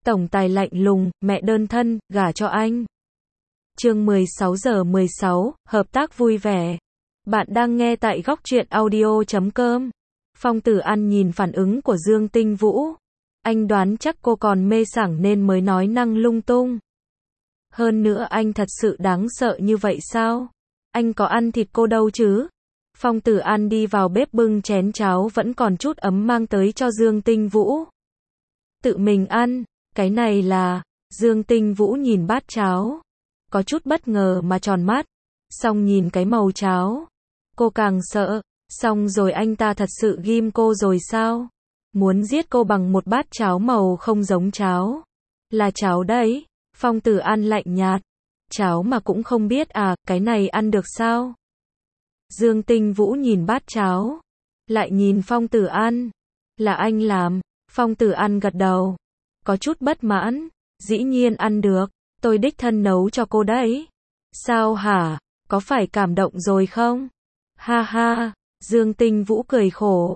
Tổng tài lạnh lùng, mẹ đơn thân, gả cho anh. Chương 16:16, hợp tác vui vẻ. Bạn đang nghe tại Góc Truyện Audio.com. Phong Tử An nhìn phản ứng của Dương Tinh Vũ. Anh đoán chắc cô còn mê sảng nên mới nói năng lung tung. Hơn nữa anh thật sự đáng sợ như vậy sao? Anh có ăn thịt cô đâu chứ? Phong Tử An đi vào bếp bưng chén cháo vẫn còn chút ấm mang tới cho Dương Tinh Vũ. Tự mình ăn, cái này là... Dương Tinh Vũ nhìn bát cháo. Có chút bất ngờ mà tròn mắt. Xong nhìn cái màu cháo. Cô càng sợ. Xong rồi anh ta thật sự ghim cô rồi sao? Muốn giết cô bằng một bát cháo màu không giống cháo. Là cháo đấy. Phong Tử An lạnh nhạt. Cháo mà cũng không biết à, cái này ăn được sao? Dương Tinh Vũ nhìn bát cháo. Lại nhìn Phong Tử An. Là anh làm. Phong Tử An gật đầu. Có chút bất mãn. Dĩ nhiên ăn được. Tôi đích thân nấu cho cô đấy. Sao hả? Có phải cảm động rồi không? Ha ha. Dương Tinh Vũ cười khổ.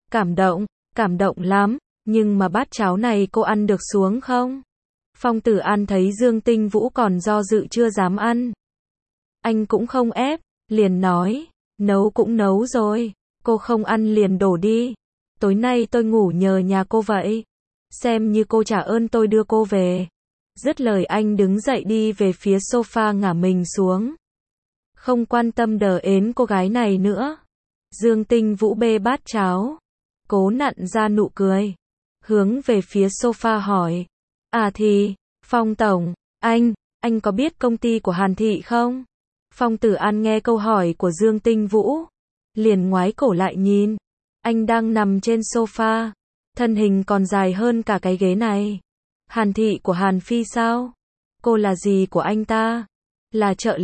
Cảm động lắm. Nhưng mà bát cháo này cô ăn được xuống không? Phong Tử An thấy Dương Tinh Vũ còn do dự chưa dám ăn. Anh cũng không ép. Liền nói. Nấu cũng nấu rồi. Cô không ăn liền đổ đi. Tối nay tôi ngủ nhờ nhà cô vậy. Xem như cô trả ơn tôi đưa cô về. Dứt lời anh đứng dậy đi về phía sofa ngả mình xuống. Không quan tâm đờ ến cô gái này nữa. Dương Tinh Vũ bê bát cháo. Cố nặn ra nụ cười. Hướng về phía sofa hỏi. À thì, Phong Tổng, anh có biết công ty của Hàn Thị không? Phong Tử An nghe câu hỏi của Dương Tinh Vũ. Liền ngoái cổ lại nhìn. Anh đang nằm trên sofa. Thân hình còn dài hơn cả cái ghế này. Hàn Thị của Hàn Phi sao? Cô là gì của anh ta? Là trợ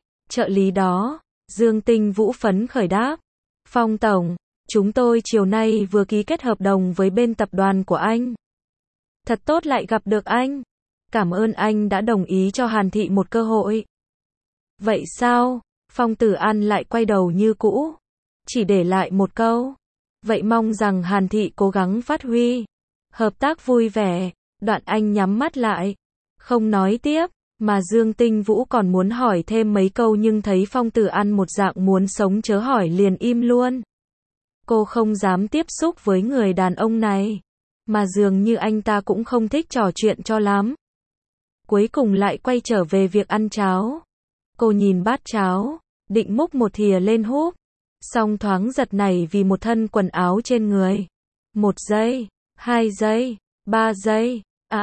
lý đó. Dương Tinh Vũ phấn khởi đáp. Phong Tổng, chúng tôi chiều nay vừa ký kết hợp đồng với bên tập đoàn của anh. Thật tốt lại gặp được anh. Cảm ơn anh đã đồng ý cho Hàn Thị một cơ hội. Vậy sao? Phong Tử An lại quay đầu như cũ. Chỉ để lại một câu. Vậy mong rằng Hàn Thị cố gắng phát huy. Hợp tác vui vẻ. Đoạn anh nhắm mắt lại. Không nói tiếp. Mà Dương Tinh Vũ còn muốn hỏi thêm mấy câu nhưng thấy Phong Tử An một dạng muốn sống chớ hỏi liền im luôn. Cô không dám tiếp xúc với người đàn ông này. Mà dường như anh ta cũng không thích trò chuyện cho lắm. Cuối cùng lại quay trở về việc ăn cháo. Cô nhìn bát cháo. Định múc một thìa lên húp. Xong thoáng giật nảy vì một thân quần áo trên người. 1 giây. 2 giây. 3 giây.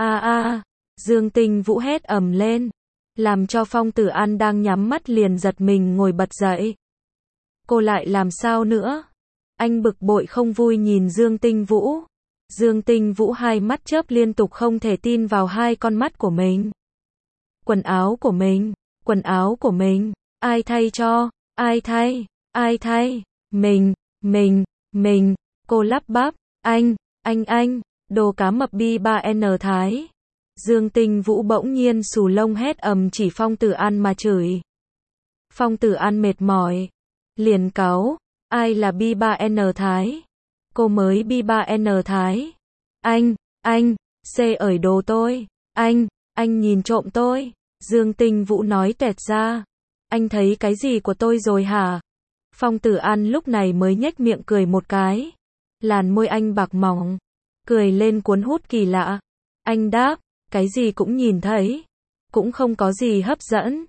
Dương Tinh Vũ hét ầm lên. Làm cho Phong Tử An đang nhắm mắt liền giật mình ngồi bật dậy. Cô lại làm sao nữa? Anh bực bội không vui nhìn Dương Tinh Vũ. Dương Tinh Vũ hai mắt chớp liên tục không thể tin vào hai con mắt của mình. Quần áo của mình. Ai thay cho? Ai thay? Mình. Cô lắp bắp. Anh. Đồ cá mập B3N Thái. Dương Tinh Vũ bỗng nhiên xù lông hét ầm chỉ Phong Tử An mà chửi. Phong Tử An mệt mỏi. Liền cáu. Ai là B3N Thái? Cô mới B3N Thái. Anh. Ởi đồ tôi. Anh nhìn trộm tôi. Dương Tinh Vũ nói toẹt ra. Anh thấy cái gì của tôi rồi hả? Phong Tử An lúc này mới nhếch miệng cười một cái. Làn môi anh bạc mỏng. Cười lên cuốn hút kỳ lạ. Anh đáp. Cái gì cũng nhìn thấy. Cũng không có gì hấp dẫn.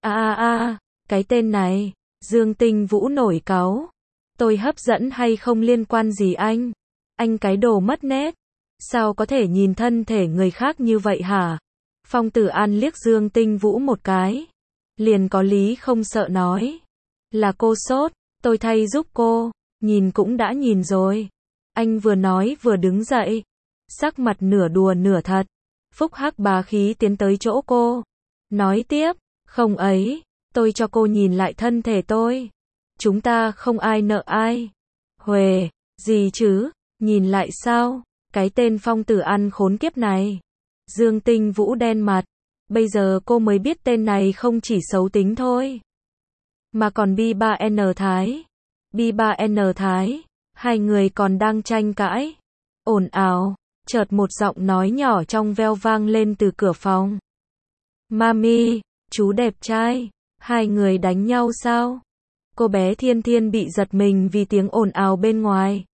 Cái tên này. Dương Tinh Vũ nổi cáu. Tôi hấp dẫn hay không liên quan gì anh? Anh cái đồ mất nét. Sao có thể nhìn thân thể người khác như vậy hả? Phong Tử An liếc Dương Tinh Vũ một cái. Liền có lý không sợ nói. Là cô sốt, tôi thay giúp cô. Nhìn cũng đã nhìn rồi. Anh vừa nói vừa đứng dậy. Sắc mặt nửa đùa nửa thật. Phúc hắc bá khí tiến tới chỗ cô. Nói tiếp, không ấy, tôi cho cô nhìn lại thân thể tôi. Chúng ta không ai nợ ai. Huề, gì chứ, nhìn lại sao? Cái tên Phong Tử An khốn kiếp này. Dương Tinh Vũ đen mặt. Bây giờ cô mới biết tên này không chỉ xấu tính thôi. Mà còn B3N Thái. B3N Thái. Hai người còn đang tranh cãi. Ồn ào. Chợt một giọng nói nhỏ trong veo vang lên từ cửa phòng. Mami, chú đẹp trai, hai người đánh nhau sao? Cô bé Thiên Thiên bị giật mình vì tiếng ồn ào bên ngoài.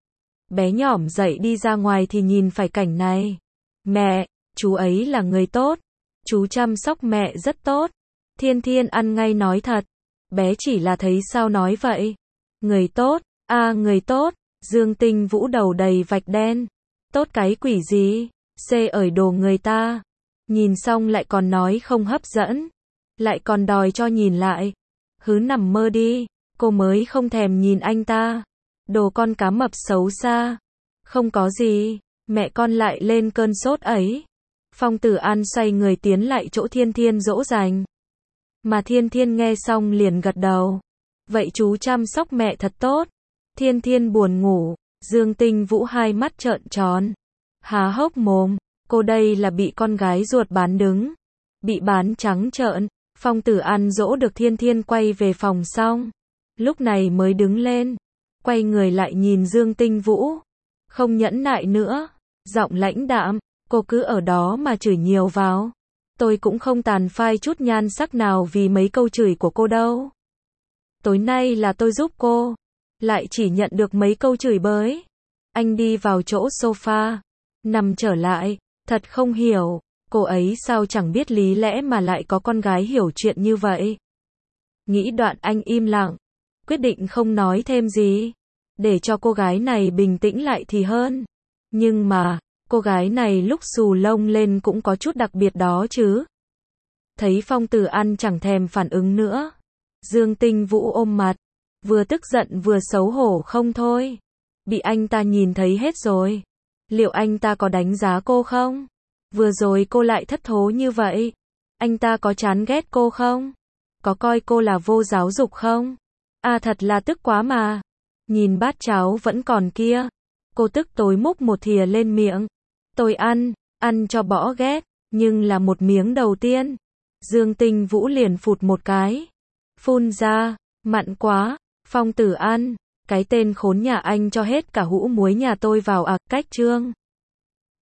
Bé nhỏm dậy đi ra ngoài thì nhìn phải cảnh này. Mẹ, chú ấy là người tốt. Chú chăm sóc mẹ rất tốt. Thiên Thiên ăn ngay nói thật. Bé chỉ là thấy sao nói vậy. Người tốt, người tốt. Dương Tinh Vũ đầu đầy vạch đen. Tốt cái quỷ gì? Xê ởi đồ người ta. Nhìn xong lại còn nói không hấp dẫn. Lại còn đòi cho nhìn lại. Hứ nằm mơ đi. Cô mới không thèm nhìn anh ta. Đồ con cá mập xấu xa. Không có gì. Mẹ con lại lên cơn sốt ấy. Phong Tử An xoay người tiến lại chỗ Thiên Thiên dỗ dành. Mà Thiên Thiên nghe xong liền gật đầu. Vậy chú chăm sóc mẹ thật tốt. Thiên Thiên buồn ngủ. Dương Tinh Vũ hai mắt trợn tròn. Há hốc mồm. Cô đây là bị con gái ruột bán đứng. Bị bán trắng trợn. Phong Tử An dỗ được Thiên Thiên quay về phòng xong. Lúc này mới đứng lên. Quay người lại nhìn Dương Tinh Vũ. Không nhẫn nại nữa. Giọng lãnh đạm. Cô cứ ở đó mà chửi nhiều vào. Tôi cũng không tàn phai chút nhan sắc nào vì mấy câu chửi của cô đâu. Tối nay là tôi giúp cô. Lại chỉ nhận được mấy câu chửi bới. Anh đi vào chỗ sofa. Nằm trở lại. Thật không hiểu. Cô ấy sao chẳng biết lý lẽ mà lại có con gái hiểu chuyện như vậy. Nghĩ đoạn anh im lặng. Quyết định không nói thêm gì. Để cho cô gái này bình tĩnh lại thì hơn. Nhưng mà, cô gái này lúc xù lông lên cũng có chút đặc biệt đó chứ. Thấy Phong Tử An chẳng thèm phản ứng nữa. Dương Tinh Vũ ôm mặt. Vừa tức giận vừa xấu hổ không thôi. Bị anh ta nhìn thấy hết rồi. Liệu anh ta có đánh giá cô không? Vừa rồi cô lại thất thố như vậy. Anh ta có chán ghét cô không? Có coi cô là vô giáo dục không? Thật là tức quá mà. Nhìn bát cháo vẫn còn kia. Cô tức tối múc một thìa lên miệng. Tôi ăn cho bỏ ghét. Nhưng là một miếng đầu tiên. Dương Tinh Vũ liền phụt một cái. Phun ra, mặn quá. Phong Tử An, cái tên khốn nhà anh cho hết cả hũ muối nhà tôi vào cách chương.